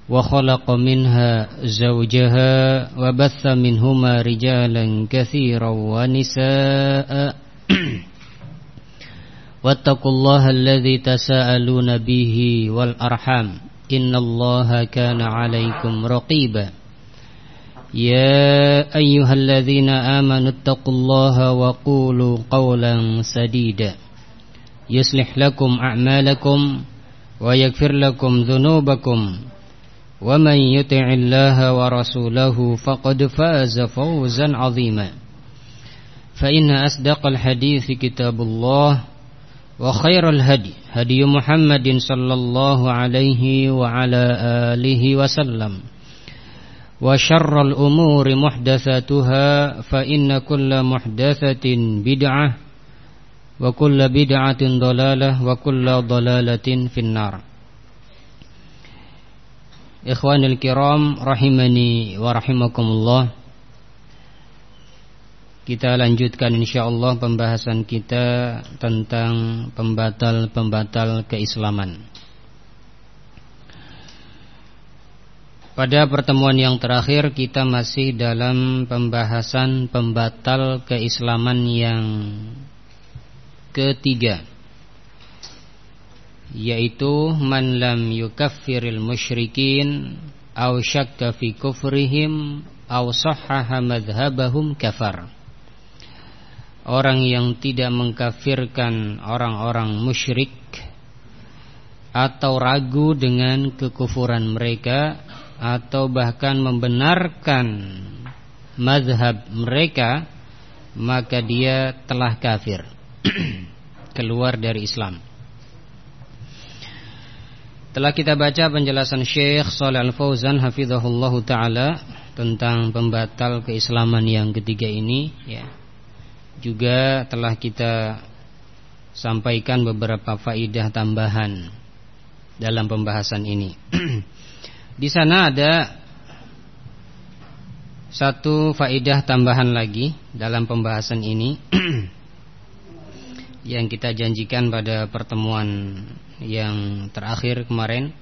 وخلق منها زوجها وبث منهما رجالا كثيرا ونساء واتقوا الله الذي تساءلون به والأرحام إن الله كان عليكم رقيبا يا أيها الذين آمنوا اتقوا الله وقولوا قولا سديدا يصلح لكم أعمالكم ويغفر لكم ذنوبكم ومن يطع الله ورسوله فقد فاز فوزا عظيما فإن أصدق الحديث كتاب الله وخير الهدي هدي محمد صلى الله عليه وعلى آله وسلم وشر الأمور محدثاتها فإن كل محدثة بدعة وكل بدعة ضلالة وكل ضلالة في النار. Ikhwanil kiram rahimani wa rahimakumullah. Kita lanjutkan insyaallah pembahasan kita tentang pembatal-pembatal keislaman. Pada pertemuan yang terakhir kita masih dalam pembahasan pembatal keislaman yang ketiga, yaitu man lam yukaffiril musyrikin aw syakka fi kufrihim aw sahhaha madhhabahum kafar. Orang yang tidak mengkafirkan orang-orang musyrik atau ragu dengan kekufuran mereka atau bahkan membenarkan mazhab mereka, maka dia telah kafir, keluar dari Islam. Telah kita baca penjelasan Syekh Shalih Al-Fauzan hafizahullahu ta'ala tentang pembatal keislaman yang ketiga ini ya. Juga telah kita sampaikan beberapa faidah tambahan dalam pembahasan ini. Di sana ada satu faidah tambahan lagi dalam pembahasan ini yang kita janjikan pada pertemuan yang terakhir kemarin,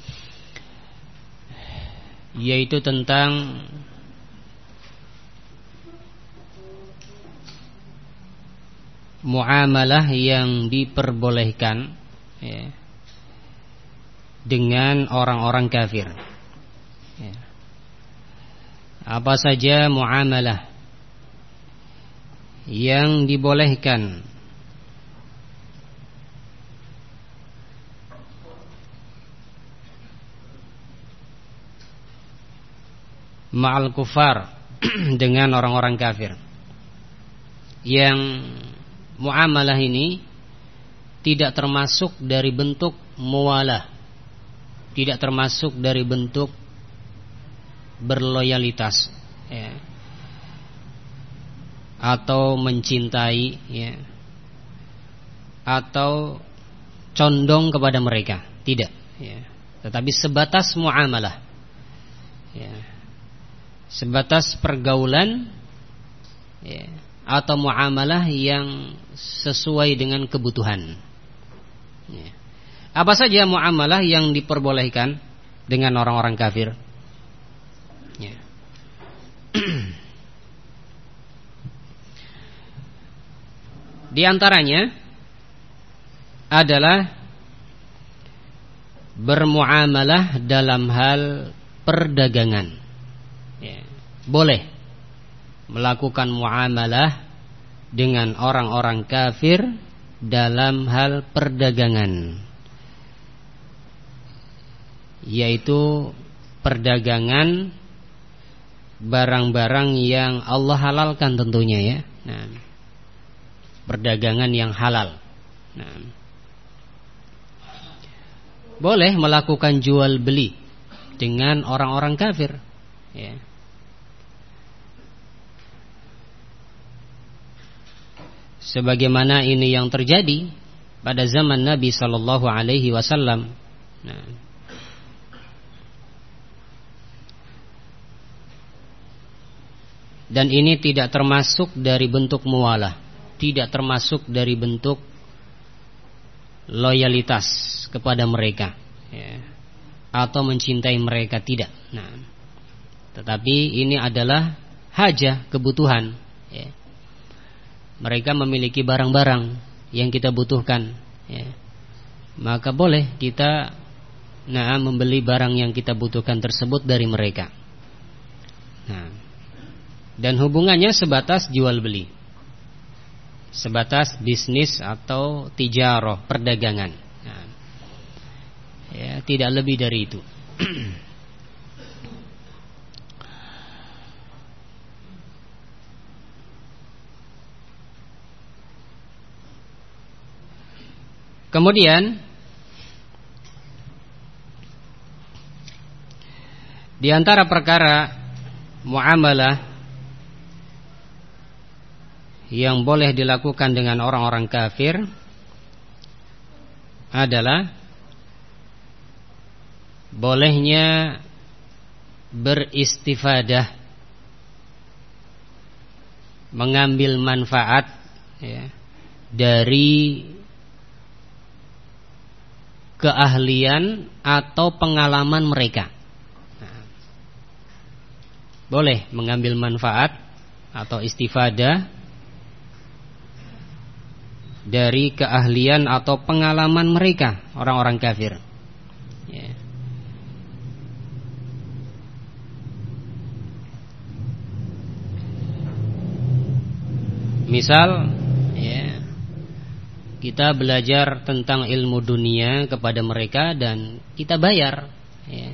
yaitu tentang muamalah yang diperbolehkan ya, dengan orang-orang kafir ya. Apa saja muamalah yang dibolehkan ma'al kufar dengan orang-orang kafir, yang muamalah ini tidak termasuk dari bentuk muwalah, tidak termasuk dari bentuk berloyalitas ya, atau mencintai ya, atau condong kepada mereka, tidak ya. Tetapi sebatas muamalah ya, sebatas pergaulan ya, atau muamalah yang sesuai dengan kebutuhan ya. Apa saja muamalah yang diperbolehkan dengan orang-orang kafir ya. Di antaranya adalah bermuamalah dalam hal perdagangan ya. Boleh melakukan muamalah dengan orang-orang kafir dalam hal perdagangan, yaitu perdagangan barang-barang yang Allah halalkan tentunya ya. Nah, perdagangan yang halal. Nah, boleh melakukan jual beli dengan orang-orang kafir ya. Sebagaimana ini yang terjadi pada zaman Nabi sallallahu alaihi wasallam. Nah, dan ini tidak termasuk dari bentuk muwalah, tidak termasuk dari bentuk loyalitas kepada mereka ya. atau mencintai mereka, tidak. Nah, tetapi ini adalah hajah, kebutuhan, ya. Mereka memiliki barang-barang yang kita butuhkan, ya. Maka boleh kita membeli barang yang kita butuhkan tersebut dari mereka. Nah, dan hubungannya sebatas jual beli, sebatas bisnis atau tijarah, perdagangan. Nah, ya, tidak lebih dari itu. Kemudian di antara perkara muamalah yang boleh dilakukan dengan orang-orang kafir adalah bolehnya beristifadah, mengambil manfaat, ya, dari keahlian atau pengalaman mereka. Nah, boleh mengambil manfaat atau istifadah dari keahlian atau pengalaman mereka, orang-orang kafir, ya. Misal, ya, kita belajar tentang ilmu dunia kepada mereka dan kita bayar, ya,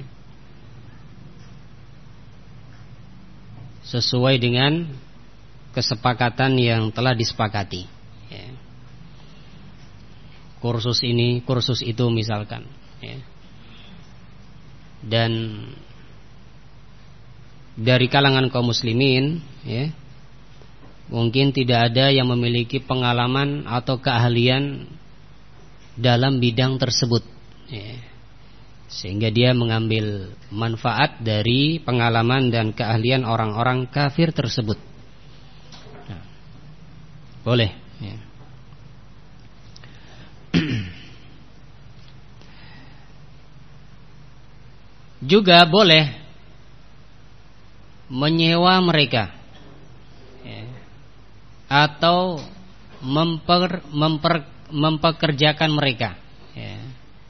sesuai dengan kesepakatan yang telah disepakati, ya. Kursus ini, kursus itu misalkan, ya. Dan dari kalangan kaum muslimin, ya, mungkin tidak ada yang memiliki pengalaman atau keahlian dalam bidang tersebut, ya, sehingga dia mengambil manfaat dari pengalaman dan keahlian orang-orang kafir tersebut. Nah, boleh, ya. Juga boleh menyewa mereka, ya, atau mempekerjakan mereka, ya.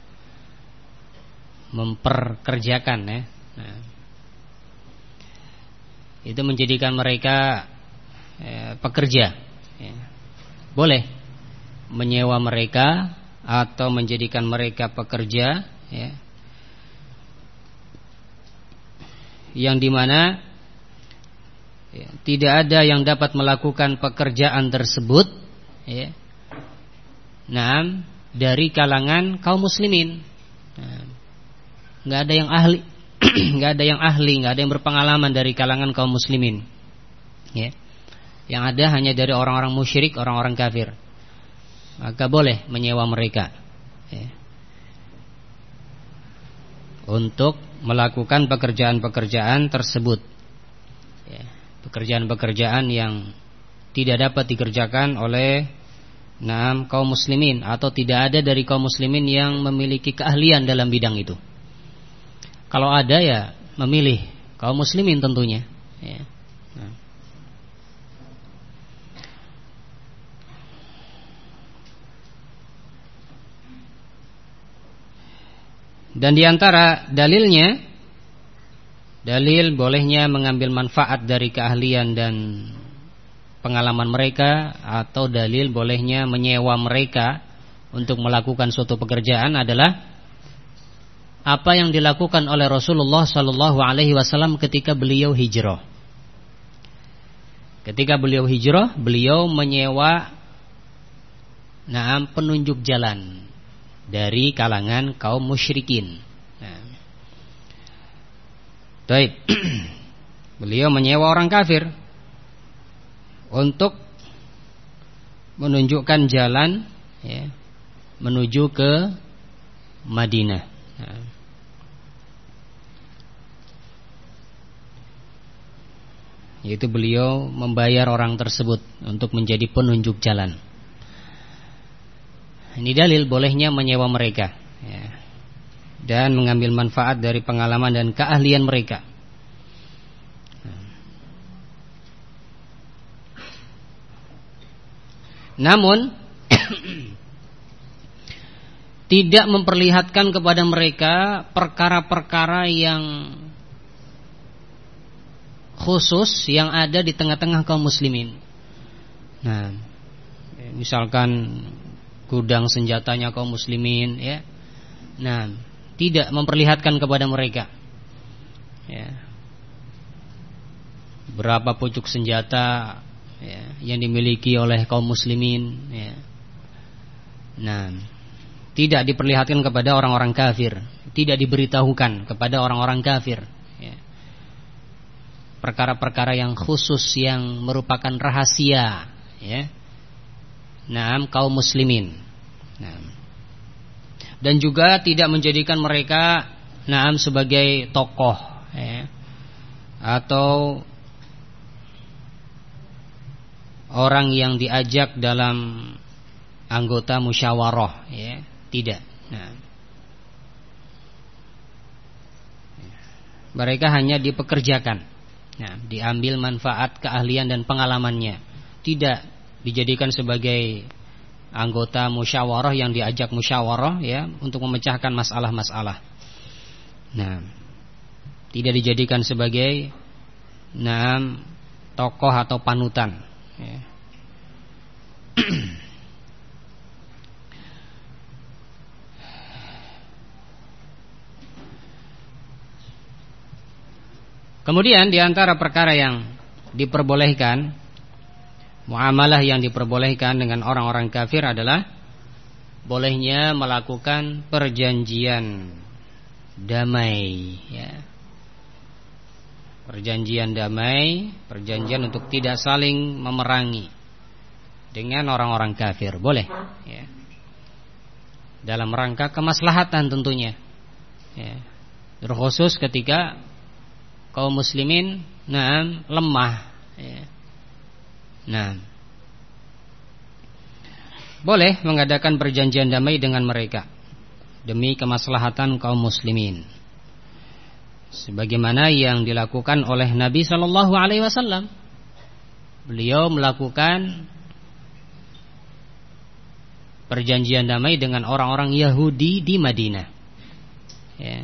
Memperkerjakan, ya. Nah, itu menjadikan mereka, ya, pekerja, ya. Boleh menyewa mereka atau menjadikan mereka pekerja, ya, yang dimana, ya, tidak ada yang dapat melakukan pekerjaan tersebut, ya, nah, dari kalangan kaum muslimin. Nah, nggak ada yang ahli, nggak ada yang ahli, nggak ada yang berpengalaman dari kalangan kaum muslimin, ya. Yang ada hanya dari orang-orang musyrik, orang-orang kafir. Maka boleh menyewa mereka, ya, untuk melakukan pekerjaan-pekerjaan tersebut, ya, pekerjaan-pekerjaan yang tidak dapat dikerjakan oleh kaum muslimin, atau tidak ada dari kaum muslimin yang memiliki keahlian dalam bidang itu. Kalau ada, ya memilih kaum muslimin tentunya, ya. Nah. Dan diantara dalilnya, dalil bolehnya mengambil manfaat dari keahlian dan pengalaman mereka, atau dalil bolehnya menyewa mereka untuk melakukan suatu pekerjaan adalah apa yang dilakukan oleh Rasulullah SAW ketika beliau hijrah. Ketika beliau hijrah, beliau menyewa penunjuk jalan dari kalangan kaum musyrikin. Nah, baik. Beliau menyewa orang kafir untuk menunjukkan jalan, ya, menuju ke Madinah. Nah, yaitu beliau membayar orang tersebut untuk menjadi penunjuk jalan. Ini dalil bolehnya menyewa mereka, ya. dan mengambil manfaat dari pengalaman dan keahlian mereka. Namun tidak memperlihatkan kepada mereka perkara-perkara yang khusus yang ada di tengah-tengah kaum muslimin. Nah, misalkan gudang senjatanya kaum muslimin, ya. Nah, tidak memperlihatkan kepada mereka, ya, berapa pucuk senjata, ya, yang dimiliki oleh kaum muslimin, ya. Nah, tidak diperlihatkan kepada orang-orang kafir, tidak diberitahukan kepada orang-orang kafir, ya, perkara-perkara yang khusus yang merupakan rahasia, ya, nah, kaum muslimin. Nah, dan juga tidak menjadikan mereka sebagai tokoh, ya, atau orang yang diajak dalam anggota musyawarah, ya, tidak. Nah, mereka hanya dipekerjakan, nah, diambil manfaat keahlian dan pengalamannya, tidak dijadikan sebagai anggota musyawarah yang diajak musyawarah, ya, untuk memecahkan masalah-masalah. Nah, tidak dijadikan sebagai tokoh atau panutan, ya. Kemudian di antara perkara yang diperbolehkan, muamalah yang diperbolehkan dengan orang-orang kafir adalah bolehnya melakukan perjanjian damai, ya. Perjanjian damai, perjanjian untuk tidak saling memerangi dengan orang-orang kafir, boleh, ya. Dalam rangka kemaslahatan tentunya, ya. Terkhusus ketika kaum muslimin lemah, ya. Nah, boleh mengadakan perjanjian damai dengan mereka demi kemaslahatan kaum muslimin, sebagaimana yang dilakukan oleh Nabi Shallallahu Alaihi Wasallam. Beliau melakukan perjanjian damai dengan orang-orang Yahudi di Madinah, ya.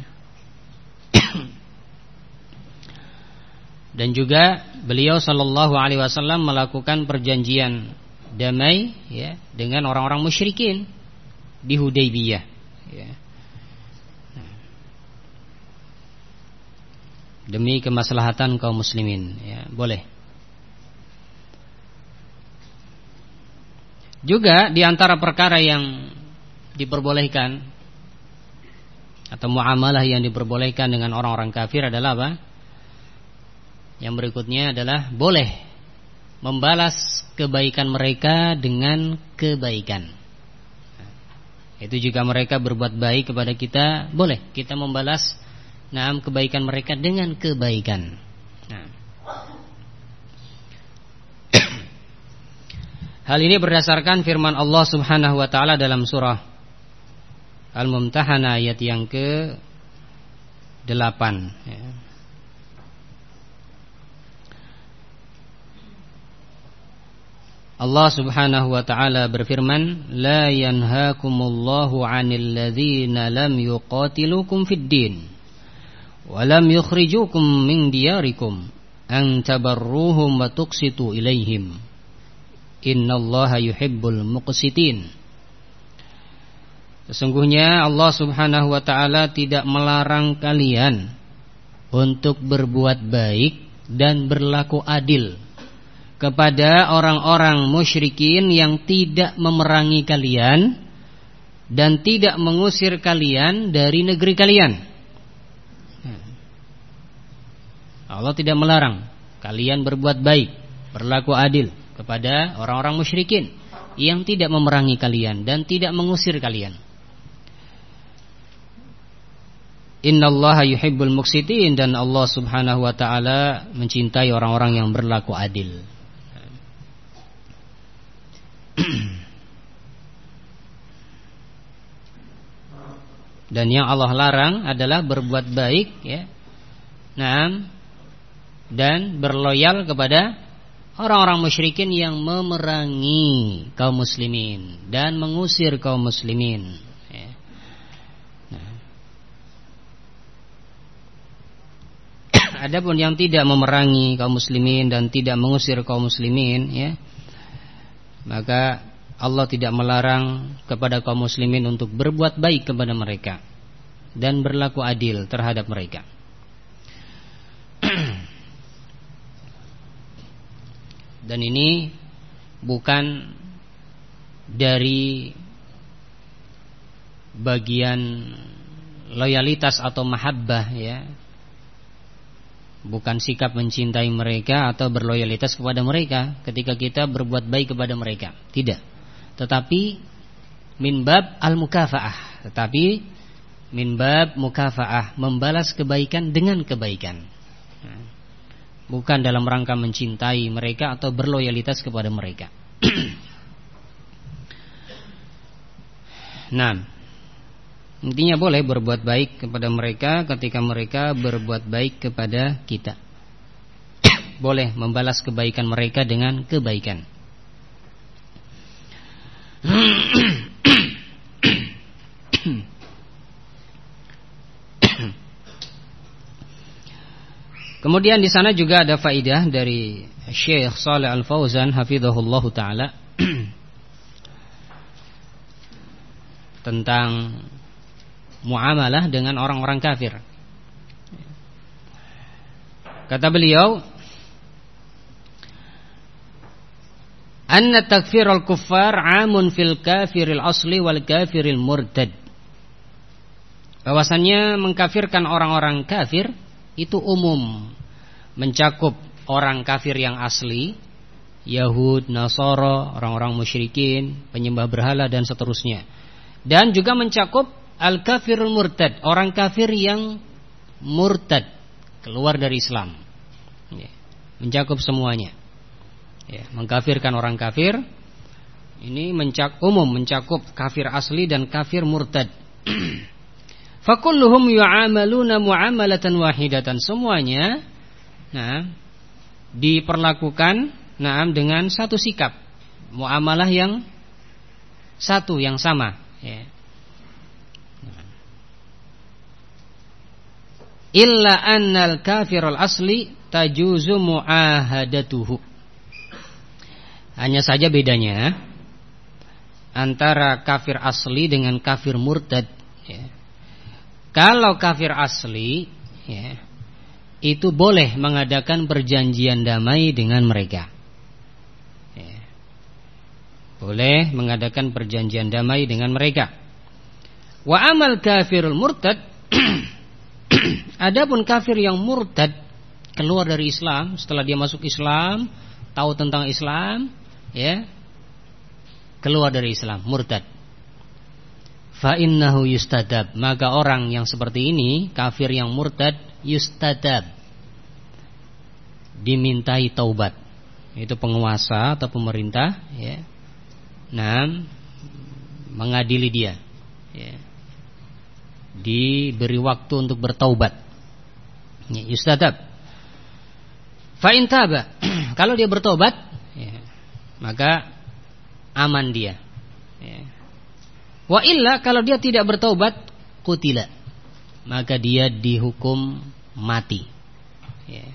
Dan juga beliau Shallallahu Alaihi Wasallam melakukan perjanjian damai, ya, dengan orang-orang musyrikin di Hudaybiyah, ya. Demi kemaslahatan kaum muslimin, ya, boleh. Juga di antara perkara yang diperbolehkan atau muamalah yang diperbolehkan dengan orang-orang kafir adalah apa? Yang berikutnya adalah boleh membalas kebaikan mereka dengan kebaikan. Itu jika mereka berbuat baik kepada kita, boleh kita membalas kebaikan mereka dengan kebaikan. Nah, hal ini berdasarkan firman Allah Subhanahu wa taala dalam surah Al-Mumtahanah ayat yang ke-8, ya. Allah Subhanahu wa taala berfirman, "La yanhaakumullahu 'anil ladzina lam yuqatilukum fid din wa lam yukhrijukum min diyarikum an tabarruhum wa tuqsitu ilaihim. Innallaha yuhibbul muqsitin." Sesungguhnya Allah Subhanahu wa taala tidak melarang kalian untuk berbuat baik dan berlaku adil kepada orang-orang musyrikin yang tidak memerangi kalian dan tidak mengusir kalian dari negeri kalian. Allah tidak melarang kalian berbuat baik, berlaku adil kepada orang-orang musyrikin yang tidak memerangi kalian dan tidak mengusir kalian. Innallaha yuhibbul muqsitin, dan Allah Subhanahu wa taala mencintai orang-orang yang berlaku adil. Dan yang Allah larang adalah berbuat baik, ya. Naam, dan berloyal kepada orang-orang musyrikin yang memerangi kaum muslimin dan mengusir kaum muslimin, ya. Adapun yang tidak memerangi kaum muslimin dan tidak mengusir kaum muslimin, ya, maka Allah tidak melarang kepada kaum muslimin untuk berbuat baik kepada mereka dan berlaku adil terhadap mereka. Dan ini bukan dari bagian loyalitas atau mahabbah, ya. Bukan sikap mencintai mereka atau berloyalitas kepada mereka ketika kita berbuat baik kepada mereka. Tidak. Tetapi min bab al-mukafaah. Tetapi min bab mukafaah, membalas kebaikan dengan kebaikan. Bukan dalam rangka mencintai mereka atau berloyalitas kepada mereka. Nah, intinya boleh berbuat baik kepada mereka ketika mereka berbuat baik kepada kita. Boleh membalas kebaikan mereka dengan kebaikan. Kemudian di sana juga ada faidah dari Syekh Shalih Al-Fauzan hafizahullahu taala tentang muamalah dengan orang-orang kafir. Kata beliau, anna takfirul kuffar 'amun fil kafiril asli wal kafiril murtad. Bahwasannya mengkafirkan orang-orang kafir itu umum, mencakup orang kafir yang asli, Yahud, Nasara, orang-orang musyrikin, penyembah berhala dan seterusnya. Dan juga mencakup al-kafirul murtad, orang kafir yang murtad, keluar dari Islam, ya, mencakup semuanya, ya, mengkafirkan orang kafir ini umum, mencakup kafir asli dan kafir murtad. Fakulluhum yu'amaluna mu'amalatan wahidatan, semuanya diperlakukan dengan satu sikap, muamalah yang satu, yang sama, ya. Illa annal kafirul asli tajuzu muahadatuhu. Hanya saja bedanya antara kafir asli dengan kafir murtad, ya. Kalau kafir asli, ya, itu boleh mengadakan perjanjian damai dengan mereka, ya. Boleh mengadakan perjanjian damai dengan mereka. Wa amal kafirul murtad adapun kafir yang murtad, keluar dari Islam, setelah dia masuk Islam, tahu tentang Islam, ya, keluar dari Islam, murtad. Fa innahu yustadab, maka orang yang seperti ini, kafir yang murtad, yustadab, dimintai taubat. Itu penguasa atau pemerintah, ya, mengadili dia, ya, diberi waktu untuk bertaubat, ya, yustadab. Fa in taba, kalau dia bertobat, ya, maka aman dia, ya. Wa illa, kalau dia tidak bertaubat, qutila, maka dia dihukum mati, ya.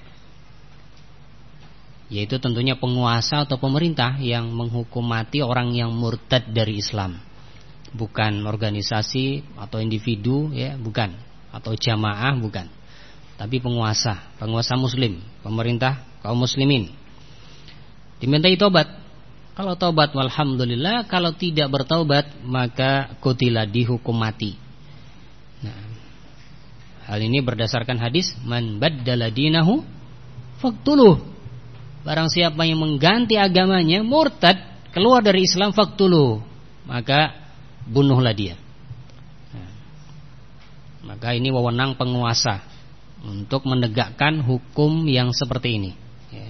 Yaitu tentunya penguasa atau pemerintah yang menghukum mati orang yang murtad dari Islam, bukan organisasi atau individu, ya, bukan, atau jamaah, bukan, tapi penguasa muslim, pemerintah kaum muslimin, dimintai tobat. Kalau taubat, walhamdulillah. Kalau tidak bertaubat, maka qutila, dihukum mati. Nah, hal ini berdasarkan hadis, man baddala dinahu faqtuluh. Barang siapa yang mengganti agamanya, murtad, keluar dari Islam, faqtuluh, maka bunuhlah dia. Nah, maka ini wewenang penguasa untuk menegakkan hukum yang seperti ini, ya.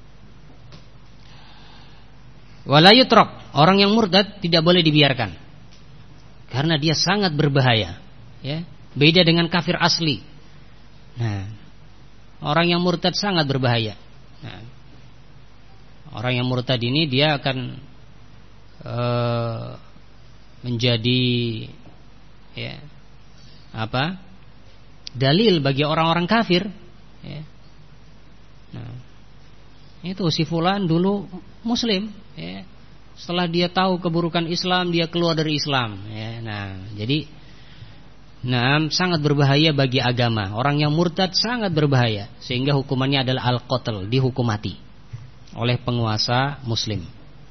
Wala yutraq, orang yang murtad tidak boleh dibiarkan. karena dia sangat berbahaya, ya. Beda dengan kafir asli. Nah, orang yang murtad sangat berbahaya. Nah, orang yang murtad ini dia akan menjadi, ya, dalil bagi orang-orang kafir, ya. Nah, itu si fulan dulu muslim, ya. Setelah dia tahu keburukan Islam, dia keluar dari Islam, ya. Nah, jadi sangat berbahaya bagi agama. Orang yang murtad sangat berbahaya, sehingga hukumannya adalah al-qatl, dihukum mati oleh penguasa muslim.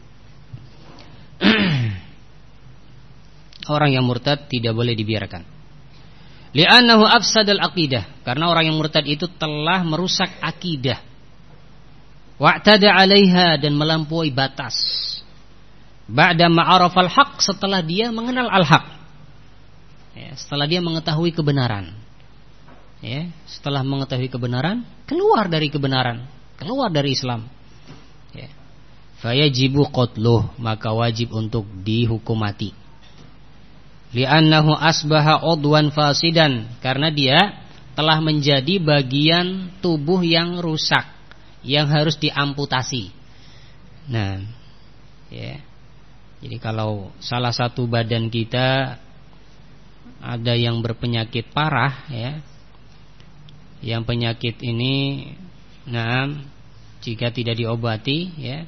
Orang yang murtad tidak boleh dibiarkan. Li'annahu afsadal aqidah, karena orang yang murtad itu telah merusak akidah. Wa'tada 'alaiha, dan melampaui batas. Ba'da ma'arafal haq, setelah dia mengenal al-haq, ya, setelah dia mengetahui kebenaran, ya, setelah mengetahui kebenaran, keluar dari kebenaran, keluar dari Islam, ya. Fayajibu qatluh, maka wajib untuk dihukum mati. Li'annahu asbaha udwan fasidan, karena dia telah menjadi bagian tubuh yang rusak, yang harus diamputasi. Nah, ya. Jadi kalau salah satu badan kita ada yang berpenyakit parah, ya, yang penyakit ini, jika tidak diobati, ya,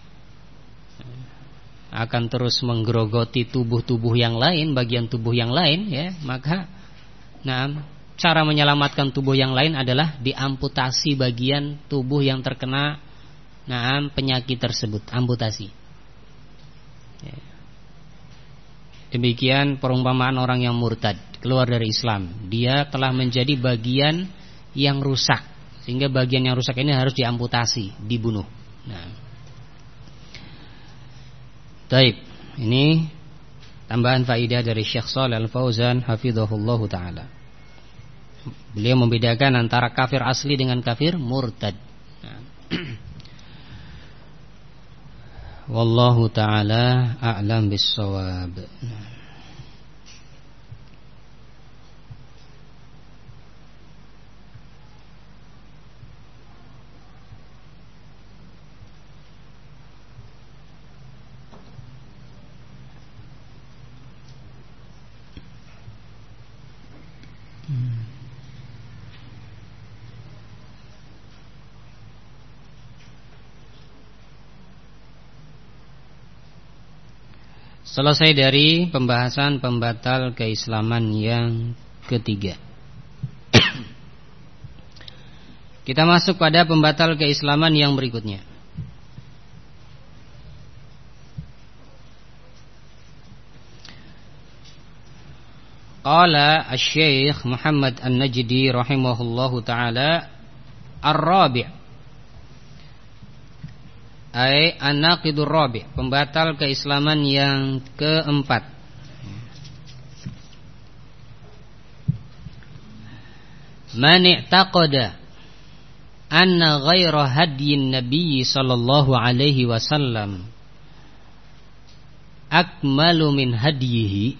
akan terus menggerogoti tubuh-tubuh yang lain, bagian tubuh yang lain, ya, maka, cara menyelamatkan tubuh yang lain adalah diamputasi bagian tubuh yang terkena, penyakit tersebut, amputasi. Demikian perumpamaan orang yang murtad, keluar dari Islam. Dia telah menjadi bagian yang rusak, sehingga bagian yang rusak ini harus diamputasi, dibunuh. Nah, baik, ini tambahan faidah dari Syekh Shalih Al-Fauzan hafizahullah taala. Beliau membedakan antara kafir asli dengan kafir murtad. Nah. Wallahu ta'ala a'lam bis-shawab. Selesai dari pembahasan pembatal keislaman yang ketiga. Kita masuk pada pembatal keislaman yang berikutnya. Qala asy-Syaikh Muhammad An-Najdi rahimahullahu taala, ar-rabi', ay an-naqidur rabi', pembatal keislaman yang keempat. Man i'taqada anna ghaira hadyin nabiy sallallahu alaihi wasallam akmalu min hadyihi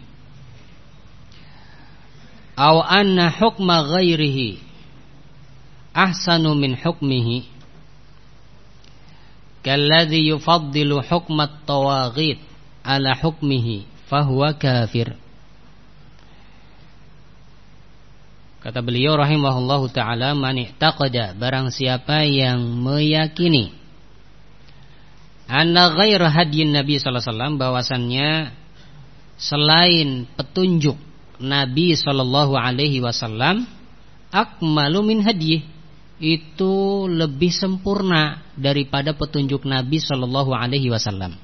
aw anna hukma ghairihi ahsanu min hukmihi kalladzi yufaddilu hukmat tawaghit ala hukmihi fahuwa kafir. Kata beliau rahimahullahu ta'ala, man i'taqada, barang siapa yang meyakini, anna ghaira hadyin Nabi sallallahu alaihi wasallam, bahwasannya selain petunjuk Nabi sallallahu alaihi wasallam, akmalu min hadyih, itu lebih sempurna daripada petunjuk Nabi sallallahu alaihi wasallam.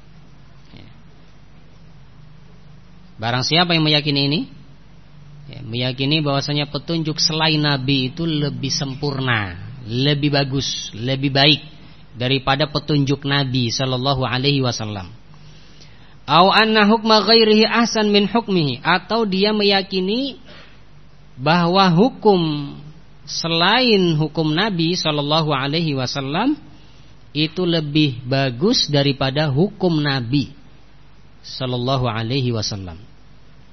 Barang siapa yang meyakini ini, meyakini bahwasanya petunjuk selain Nabi itu lebih sempurna, lebih bagus, lebih baik daripada petunjuk Nabi sallallahu alaihi wasallam. Au anna hukma ghairihi ahsan min hukmihi, atau dia meyakini bahwa hukum selain hukum Nabi sallallahu alaihi wasallam itu lebih bagus daripada hukum Nabi sallallahu alaihi wasallam.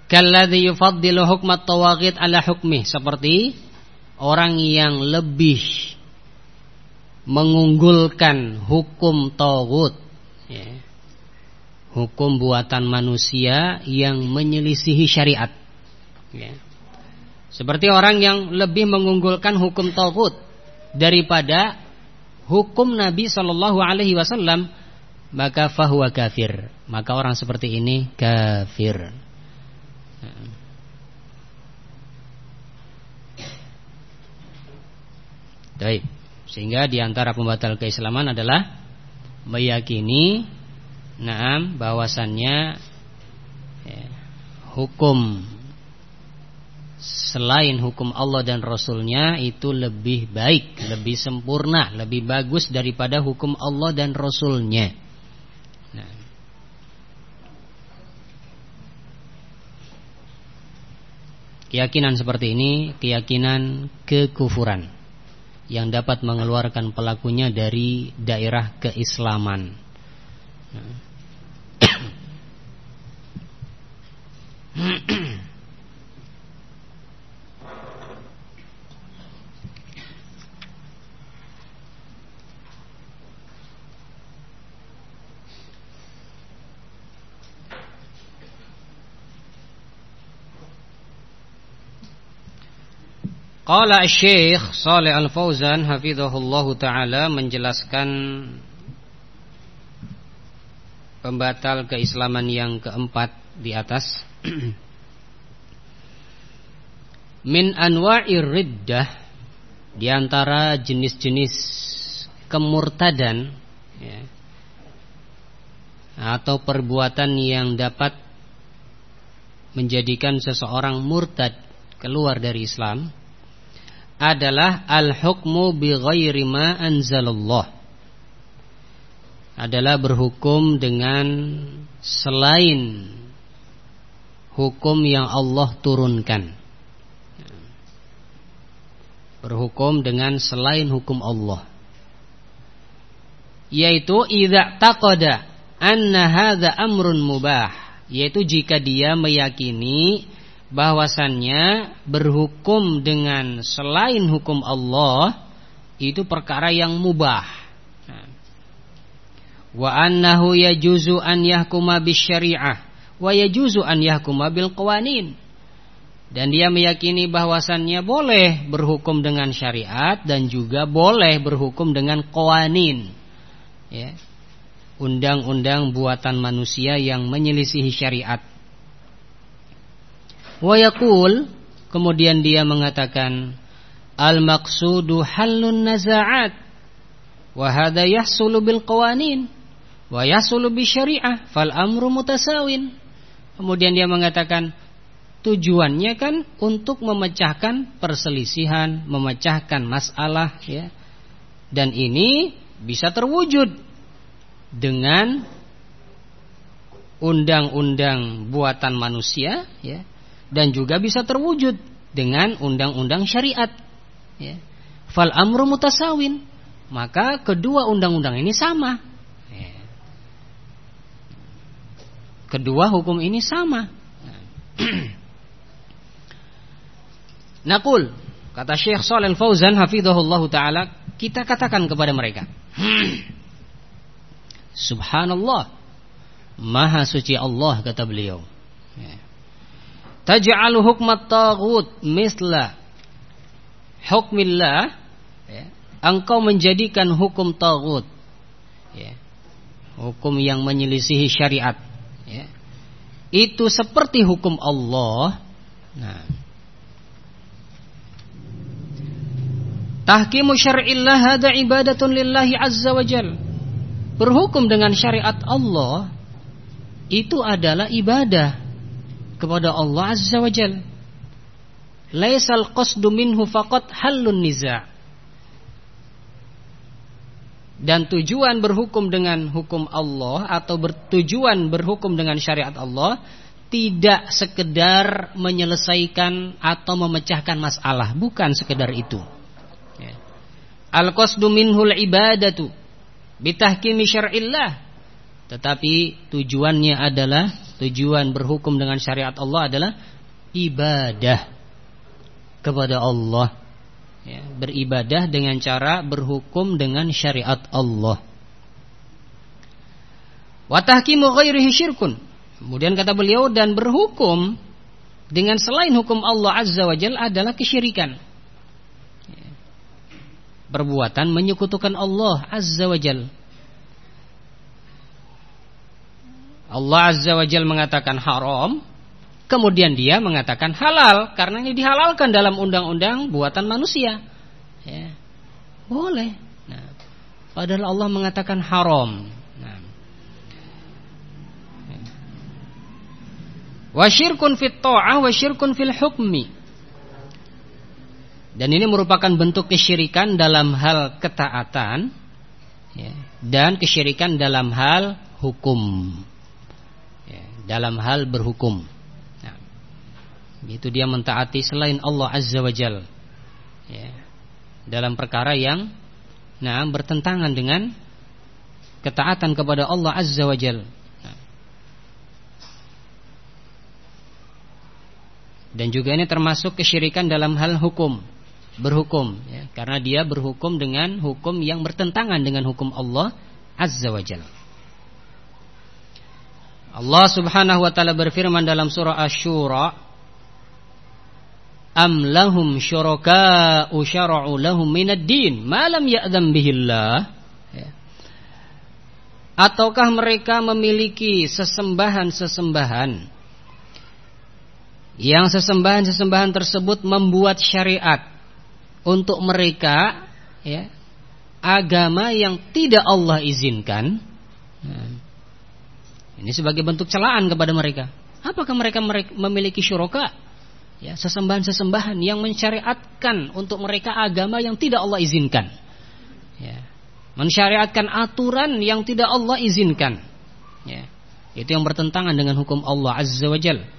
kalladzi yufaddilu hukmat tawaghit ala hukmih, seperti orang yang lebih mengunggulkan hukum taghut, ya, hukum buatan manusia yang menyelisihi syariat, ya. Seperti orang yang lebih mengunggulkan hukum taghut daripada hukum Nabi sallallahu alaihi wasallam, maka fahuwa kafir, maka orang seperti ini kafir. Baik. Sehingga diantara pembatal keislaman adalah meyakini bahwasannya hukum selain hukum Allah dan Rasulnya itu lebih baik, lebih sempurna, lebih bagus daripada hukum Allah dan Rasulnya. Keyakinan seperti ini keyakinan kekufuran yang dapat mengeluarkan pelakunya dari daerah keislaman. Qala Syekh Shalih Al-Fauzan hafizahullahu taala menjelaskan pembatal keislaman yang keempat di atas. Min anwa'ir riddah, di antara jenis-jenis kemurtadan, ya, atau perbuatan yang dapat menjadikan seseorang murtad, keluar dari Islam, adalah al-hukmu bi ghairi ma anzalallah, adalah berhukum dengan selain hukum yang Allah turunkan. Berhukum dengan selain hukum Allah, yaitu idza taqada anna hadza amrun mubah, yaitu jika dia meyakini bahwasannya berhukum dengan selain hukum Allah itu perkara yang mubah. Wa annahu yajuzu an yahkuma bisyari'ah wa yajuzu an yahkuma bil qawanin, dan dia meyakini bahwasannya boleh berhukum dengan syariat dan juga boleh berhukum dengan qawanin, ya, undang-undang buatan manusia yang menyelisihi syariat. Wa yaqul, kemudian dia mengatakan, al maqsudu halun naza'at wa hadha yahsulu bil qawanin wa yahsulu bi syari'ah fal amru mutasawin. Kemudian dia mengatakan tujuannya kan untuk memecahkan perselisihan, memecahkan masalah, ya. Dan ini bisa terwujud dengan undang-undang buatan manusia, ya, dan juga bisa terwujud dengan undang-undang syariat, ya. Fal amru mutasawin, maka kedua undang-undang ini sama, ya. Kedua hukum ini sama. Naqul, kata Syekh Shalih Al-Fauzan hafizahullahu taala, kita katakan kepada mereka, subhanallah, maha suci Allah, kata beliau, ya. Taj'alu hukmat taghut misla hukmillah, ya, engkau menjadikan hukum taghut, ya, hukum yang menyelisihi syariat, ya, itu seperti hukum Allah. Nah, tahkimu syar'illah hada ibadatun lillahi azza wa jal, berhukum dengan syariat Allah itu adalah ibadah kepada Allah azza wa jal. Laisal qasdu minhu faqat halun niza', dan tujuan berhukum dengan hukum Allah atau bertujuan berhukum dengan syariat Allah tidak sekedar menyelesaikan atau memecahkan masalah, bukan sekedar itu, ya. Al-qasdu minhul ibadatu bitahkimi syar'illah, tetapi tujuannya adalah Tujuan berhukum dengan syariat Allah adalah ibadah kepada Allah, ya, beribadah dengan cara berhukum dengan syariat Allah. Wa tahkimu ghairihi syirkun. Kemudian kata beliau, dan berhukum dengan selain hukum Allah Azza wa Jalla adalah kesyirikan. Perbuatan menyekutukan Allah Azza wa Jalla. Allah Azza wa Jalla mengatakan haram, kemudian dia mengatakan halal, karena ini dihalalkan dalam undang-undang buatan manusia, ya, boleh. Nah, padahal Allah mengatakan haram. Nah, wa syirkun fit ta'ah wa syirkun fil hukmi. Dan ini merupakan bentuk kesyirikan dalam hal ketaatan, ya, dan kesyirikan dalam hal hukum, ya, dalam hal berhukum. Nah, itu dia mentaati selain Allah Azza wa Jalla, ya, dalam perkara yang bertentangan dengan ketaatan kepada Allah Azza wa Jalla. Dan juga ini termasuk kesyirikan dalam hal hukum, berhukum, ya, karena dia berhukum dengan hukum yang bertentangan dengan hukum Allah Azza wa Jalla. Allah Subhanahu wa taala berfirman dalam surah Asy-Syura, am lahum syuraka'u syara'u lahum minad din ma lam ya'dzam bihillah, ya. Ataukah mereka memiliki sesembahan-sesembahan yang sesembahan-sesembahan tersebut membuat syariat untuk mereka, ya, agama yang tidak Allah izinkan. Nah, ini sebagai bentuk celaan kepada mereka. Apakah mereka memiliki syuraka, ya, sesembahan-sesembahan yang mensyariatkan untuk mereka agama yang tidak Allah izinkan, ya, mensyariatkan aturan yang tidak Allah izinkan, ya, itu yang bertentangan dengan hukum Allah Azza wa Jalla.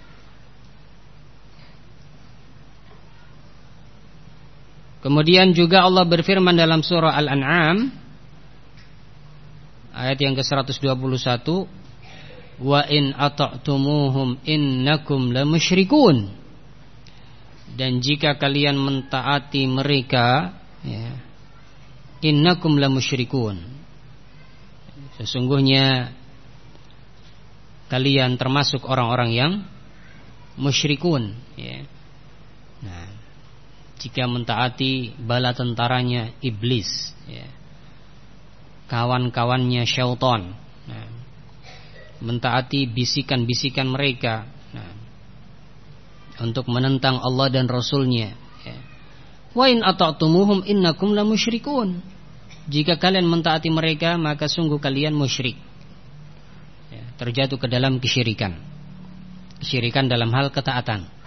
Kemudian juga Allah berfirman dalam surah Al-An'am ayat yang ke-121, wa in ata'tumuhum innakum lamusyrikun. Dan jika kalian mentaati mereka, ya, innakum lamusyrikun, sesungguhnya kalian termasuk orang-orang yang musyrikun, ya. Nah, jika mentaati bala tentaranya iblis, ya, kawan-kawannya syaitan, nah, mentaati bisikan-bisikan mereka, nah, untuk menentang Allah dan Rasulnya, ya. Wa in ata'tumuhum innakum lamusyrikun. Jika kalian mentaati mereka, maka sungguh kalian musyrik, ya, terjatuh ke dalam kesyirikan. Kesyirikan dalam hal ketaatan.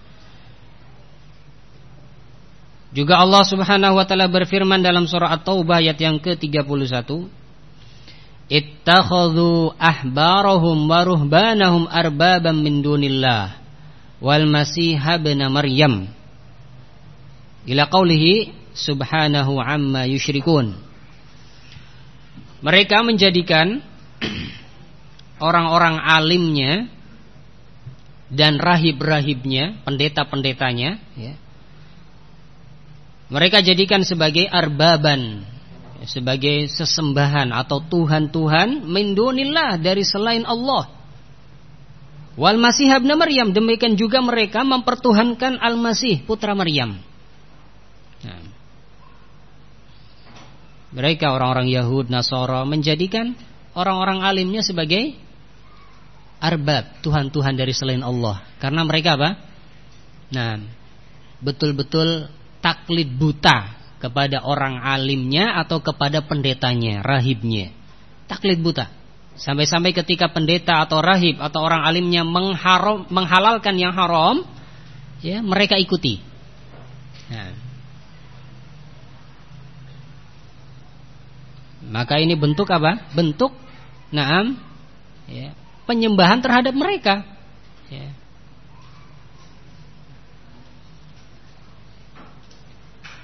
Juga Allah Subhanahu wa taala berfirman dalam surah At-Taubah ayat yang ke-31, ittakhadhu ahbarahum wa ruhbanahum arbaban min dunillah wal masih ibn Maryam ila qaulihi subhanahu amma yusyrikun. Mereka menjadikan orang-orang alimnya dan rahib-rahibnya, pendeta-pendetanya, ya, mereka jadikan sebagai arbaban, sebagai sesembahan atau tuhan-tuhan min dunillah, dari selain Allah. Wal masih ibn Maryam, demikian juga mereka mempertuhankan Al-Masih putra Maryam. Nah, mereka orang-orang Yahud Nasara menjadikan orang-orang alimnya sebagai arbab, tuhan-tuhan dari selain Allah. Karena mereka apa? Nah, betul-betul taklid buta kepada orang alimnya atau kepada pendetanya, rahibnya. Taklid buta. Sampai-sampai ketika pendeta atau rahib atau orang alimnya menghalalkan yang haram, ya, mereka ikuti. Nah, maka ini bentuk apa? Bentuk na'am, ya, penyembahan terhadap mereka, ya.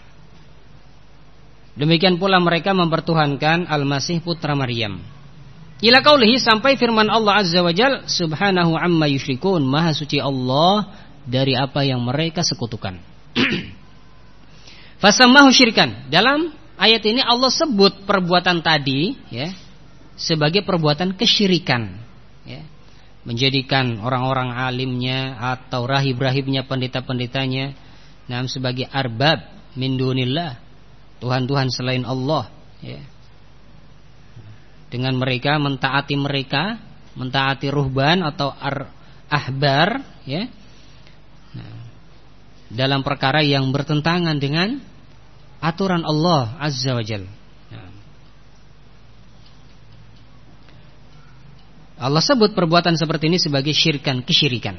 Demikian pula mereka mempertuhankan Al-Masih putra Maryam. Ila qaulihi, sampai firman Allah Azza wa Jalla, subhanahu amma yusyrikun, maha suci Allah dari apa yang mereka sekutukan. Fasammahu syirkan. Dalam ayat ini Allah sebut perbuatan tadi ya sebagai perbuatan kesyirikan ya. Menjadikan orang-orang alimnya atau rahib-rahibnya, pendeta-pendetanya sebagai arbab min dunillah, Tuhan-Tuhan selain Allah ya. Dengan mereka mentaati ruhban atau ahbar ya. Dalam perkara yang bertentangan dengan aturan Allah Azza wa Jalla. Allah sebut perbuatan seperti ini sebagai kesyirikan.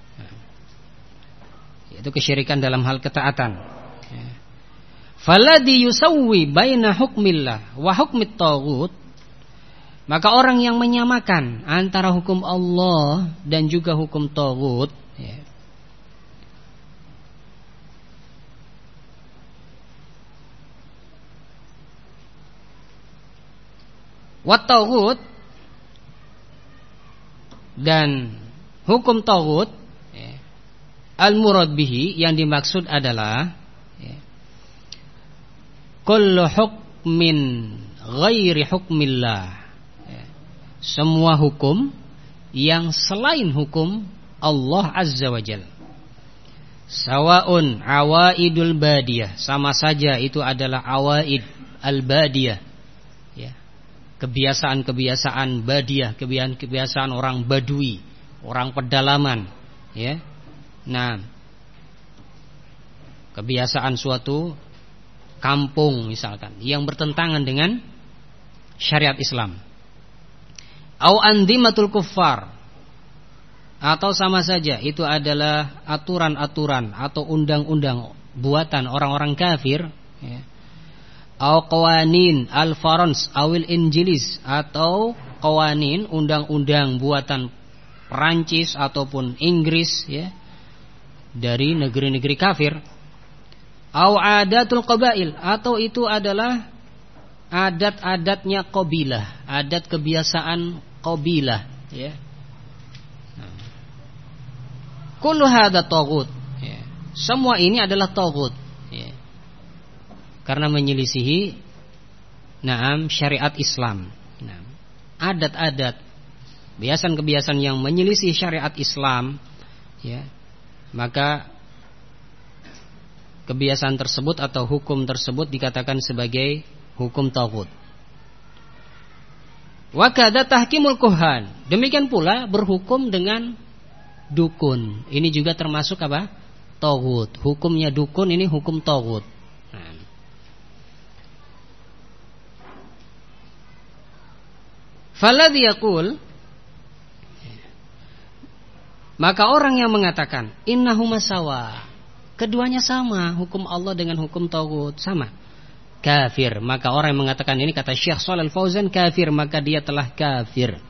Yaitu kesyirikan dalam hal ketaatan. Falladhi yusawwi baina hukmillah wa hukmit taghut, maka orang yang menyamakan antara hukum Allah dan juga hukum taghut ya. Wat taghut dan hukum taghut ya. Al-murad bihi, yang dimaksud adalah ya, kullu hukmin ghairi hukmillah, semua hukum yang selain hukum Allah Azza wa Jalla. Sawaun awaidul badiyah, sama saja itu adalah awaid al-badiyah ya. Kebiasaan-kebiasaan badiyah, kebiasaan orang badui, orang pedalaman ya. Nah, kebiasaan suatu kampung misalkan yang bertentangan dengan syariat Islam. Au andimatul kuffar, atau sama saja itu adalah aturan-aturan atau undang-undang buatan orang-orang kafir ya. Au qawanin al-farans awil injilis, atau qawanin undang-undang buatan Perancis ataupun Inggris ya, dari negeri-negeri kafir. Au adatul qabail, atau itu adalah adat-adatnya qabilah, adat kebiasaan qabilah ya. Kullu hadza taghut ya. Semua ini adalah taghut ya. Karena menyelisihi syariat Islam. Adat-adat, kebiasaan-kebiasaan yang menyelisih syariat Islam ya, maka kebiasaan tersebut atau hukum tersebut dikatakan sebagai hukum taghut. Wa kadza tahkimul kuhan, demikian pula berhukum dengan dukun. Ini juga termasuk apa? Taghut. Hukumnya dukun ini hukum taghut. Falladhi yaqul, maka orang yang mengatakan innahuma sawa, keduanya sama, hukum Allah dengan hukum taghut sama, kafir. Maka orang yang mengatakan ini, kata Syekh Shalal Fauzan, kafir, maka dia telah kafir.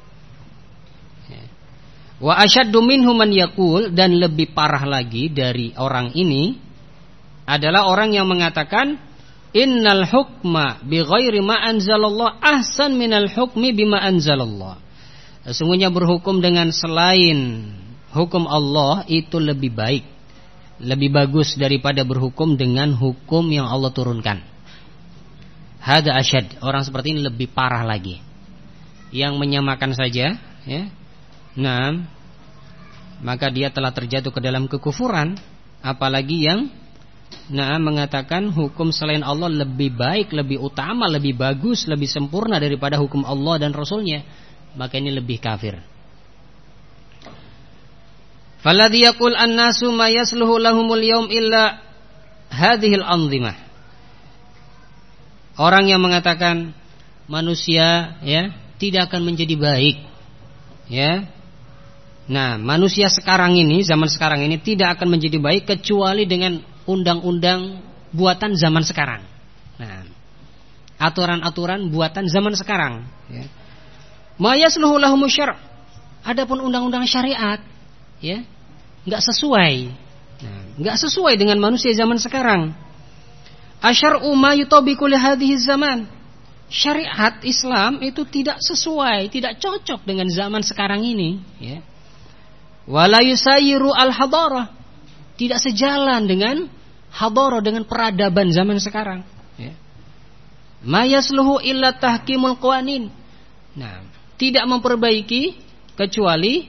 Wa asyaddu minhum man yaqul, dan lebih parah lagi dari orang ini adalah orang yang mengatakan innal hukma bighairi ma anzalallah ahsan minal hukmi bima anzalallah. Sesungguhnya berhukum dengan selain hukum Allah itu lebih baik, lebih bagus daripada berhukum dengan hukum yang Allah turunkan. Hada asyad, orang seperti ini lebih parah lagi. Yang menyamakan saja ya. Nah, maka dia telah terjatuh ke dalam kekufuran, apalagi yang mengatakan hukum selain Allah lebih baik, lebih utama, lebih bagus, lebih sempurna daripada hukum Allah dan Rasulnya, maka ini lebih kafir. Falladhi yaqul an-nasu ma yasluhu lahumul yawm illa hadhil anzimah. Orang yang mengatakan manusia ya tidak akan menjadi baik ya. Nah, manusia sekarang ini, zaman sekarang ini tidak akan menjadi baik kecuali dengan undang-undang buatan zaman sekarang. Nah, aturan-aturan buatan zaman sekarang ya. Ma yasluhu lahumus syar'. Adapun undang-undang syariat ya, enggak sesuai. Nah, enggak sesuai dengan manusia zaman sekarang. Asyar'u ma yutabiqu li hadhihi zaman. syariat Islam itu tidak sesuai, tidak cocok dengan zaman sekarang ini, ya. Wala yusayiru al-hadarah, tidak sejalan dengan hadarah, dengan peradaban zaman sekarang, ya. Ma yasluhu illa tahkimul qawanin. Nah, tidak memperbaiki kecuali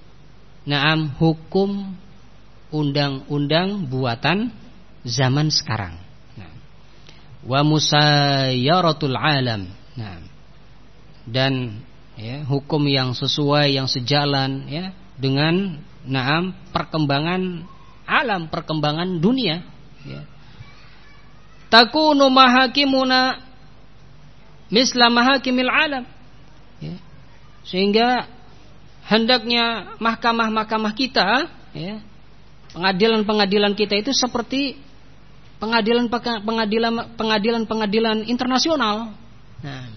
hukum undang-undang buatan zaman sekarang. Nah, wa musayyaratul alam. Nah, dan ya, hukum yang sesuai, yang sejalan ya dengan perkembangan alam, perkembangan dunia, ya. Takunu mahakimuna misla mahakimil alam, ya. Sehingga hendaknya mahkamah-mahkamah kita, ya, pengadilan-pengadilan kita itu seperti pengadilan internasional. Nah,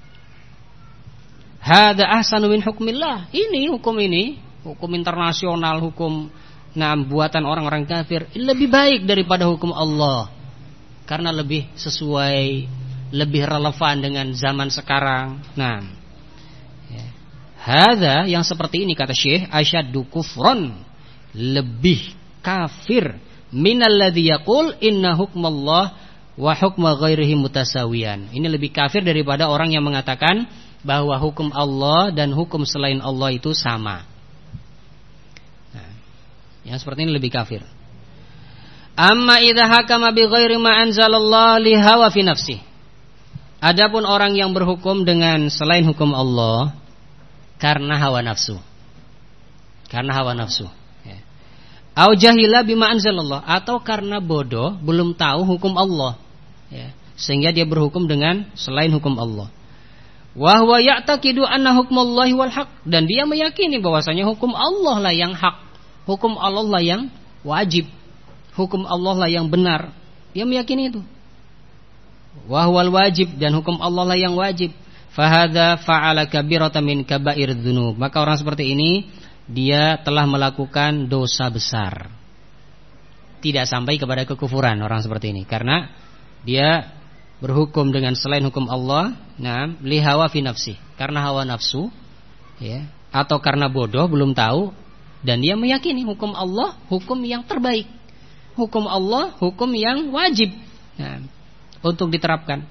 hada ahsanu min hukmillah. Ini, hukum internasional, hukum buatan orang-orang kafir lebih baik daripada hukum Allah, karena lebih sesuai, lebih relevan dengan zaman sekarang. Nah, hada yang seperti ini, kata Syekh, asyaddu kufran, lebih kafir minalladzi yaqul inna hukmallah wa hukma ghairihi mutasawiyan. Ini lebih kafir daripada orang yang mengatakan bahwa hukum Allah dan hukum selain Allah itu sama. Nah, yang seperti ini lebih kafir. Amma idza hakama bi ghairi ma anzalallah li hawa fi nafsi. Adapun orang yang berhukum dengan selain hukum Allah karena hawa nafsu. Karena hawa nafsu, ya. Au jahila bima anzalallah, atau karena bodoh, belum tahu hukum Allah, ya, sehingga dia berhukum dengan selain hukum Allah. Wa huwa ya'taqidu anna hukmallahi wal haq, dan dia meyakini bahwasanya hukum Allah lah yang hak, hukum Allah lah yang wajib, hukum Allah lah yang benar. Dia meyakini itu. Wa huwal wajib, dan hukum Allah lah yang wajib. Fahadha fa'ala kabiratan min kaba'ir dzunub. Maka orang seperti ini dia telah melakukan dosa besar. Tidak sampai kepada kekufuran orang seperti ini, karena dia berhukum dengan selain hukum Allah, li hawa fi nafsi, karena hawa nafsu, ya, atau karena bodoh, belum tahu, dan dia meyakini hukum Allah hukum yang terbaik, hukum Allah hukum yang wajib, untuk diterapkan.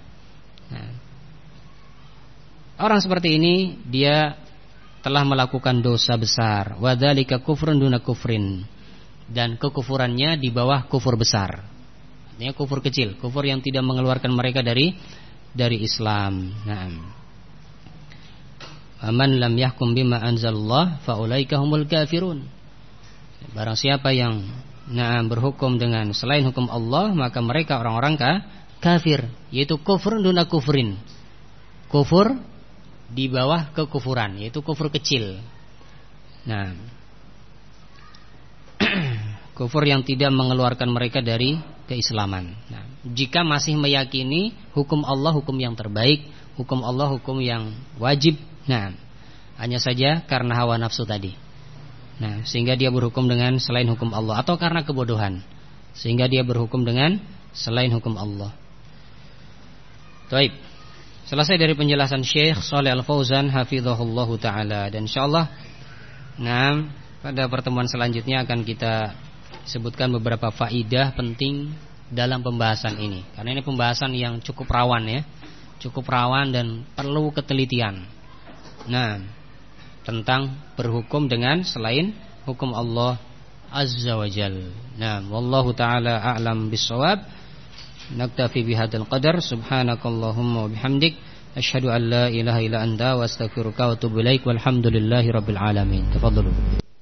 Orang seperti ini dia telah melakukan dosa besar. Wa dzalika kufrun duna kufrin, dan kekufurannya di bawah kufur besar. Artinya kufur kecil, kufur yang tidak mengeluarkan mereka dari Islam. Aman lam yahkum bima anzalallah fa ulaika humul kafirun. Barang siapa yang berhukum dengan selain hukum Allah, maka mereka orang-orang kafir, yaitu kufrun duna kufrin. Kufur di bawah kekufuran, yaitu kufur kecil. Kufur yang tidak mengeluarkan mereka dari keislaman. Jika masih meyakini hukum Allah hukum yang terbaik, hukum Allah hukum yang wajib, hanya saja karena hawa nafsu tadi, sehingga dia berhukum dengan selain hukum Allah, atau karena kebodohan sehingga dia berhukum dengan selain hukum Allah. Baik. Selesai dari penjelasan Syekh Shalih Al-Fauzan hafizahullahu taala, dan insyaallah pada pertemuan selanjutnya akan kita sebutkan beberapa faidah penting dalam pembahasan ini, karena ini pembahasan yang cukup rawan, ya, cukup rawan dan perlu ketelitian. Tentang berhukum dengan selain hukum Allah azza wajal. Wallahu taala a'lam bissawab. Naktafi bihadzal qadar. Subhanakallahumma wa bihamdik, asyhadu an la ilaha illa anta wa astaghfiruka wa atubu ilaik. Walhamdulillahirabbil alamin. Tafadhalu.